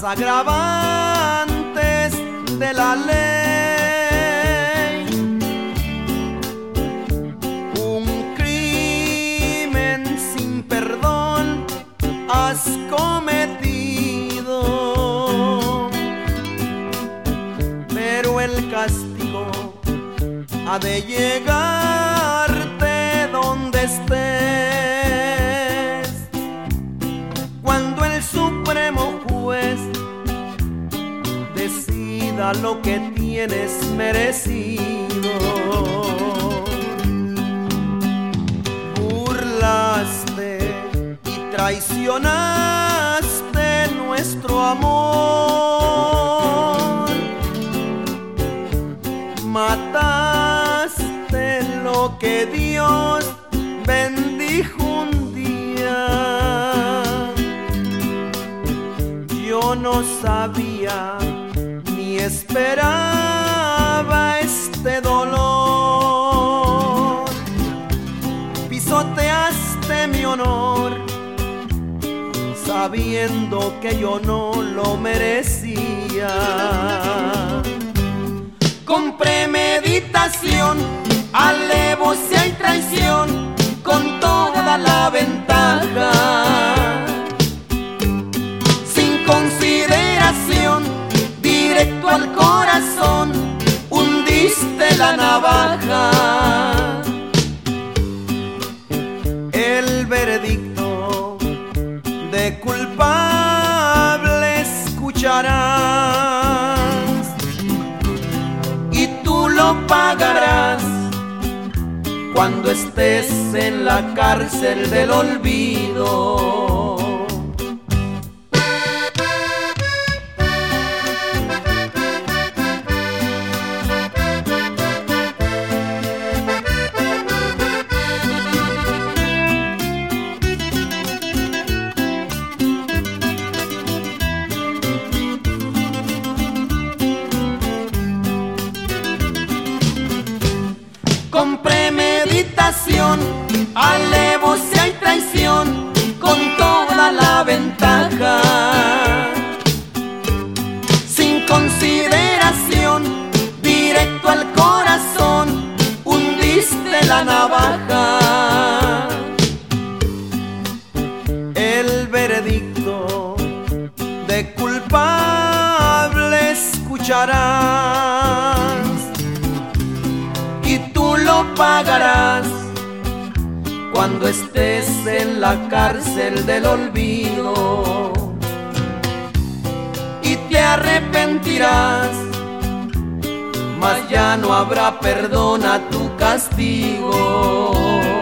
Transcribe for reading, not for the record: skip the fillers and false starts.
agravantes de la ley. Un crimen sin perdón has cometido, pero el castigo ha de llegarte donde estés, cuando el Supremo Juez decida lo que tienes merecido. Burlaste y traicionaste nuestro amor, mataste lo que Dios bendijo un día. Yo no sabía ni esperaba este dolor. Pisoteaste mi honor sabiendo que yo no lo merecía. Con premeditación, alevosía y traición, con toda la ventaja, sin consideración, directo al corazón, hundiste la navaja. El veredicto de culpable escucharás y tú lo pagarás cuando estés en la cárcel del olvido. Con premeditación, alevosía y traición, con toda la ventaja, sin consideración, directo al corazón, hundiste la navaja. El veredicto de culpable escucharás y tú lo pagarás cuando estés en la cárcel del olvido, y te arrepentirás, mas ya no habrá perdón a tu castigo.